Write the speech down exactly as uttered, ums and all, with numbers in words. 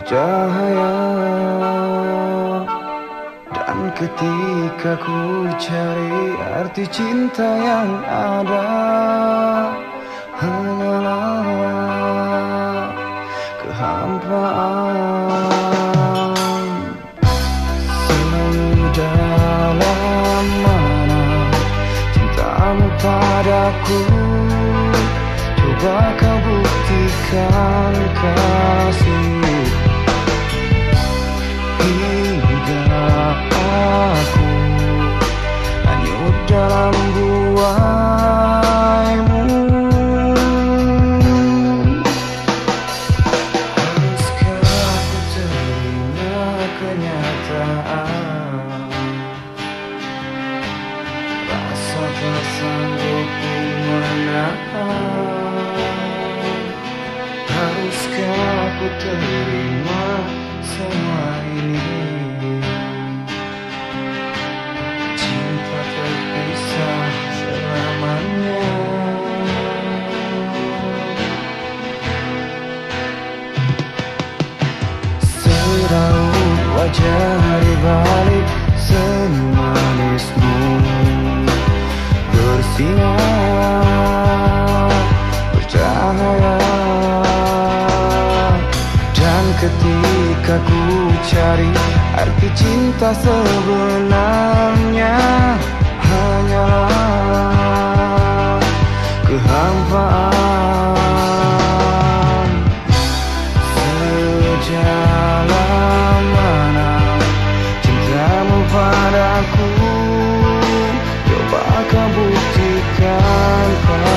cahaya. Dan ketika ku cari arti cinta yang ada, hanyalah kehampaan. Sedalam mana cintamu padaku, coba kau buktikan kasih. Hingga aku hanyut dalam buaimu. Haruskah aku terima kenyataan, rasa tak sanggup ku menahan. Haruskah aku terima semua ini, cinta terpisah selamanya. Seraut wajah di balik senyum manismu bersinar, bercahaya. Dan ketika ku cari arti cinta sebenarnya, hanyalah kehampaan. Sejalan mana cintamu padaku, coba kau buktikan.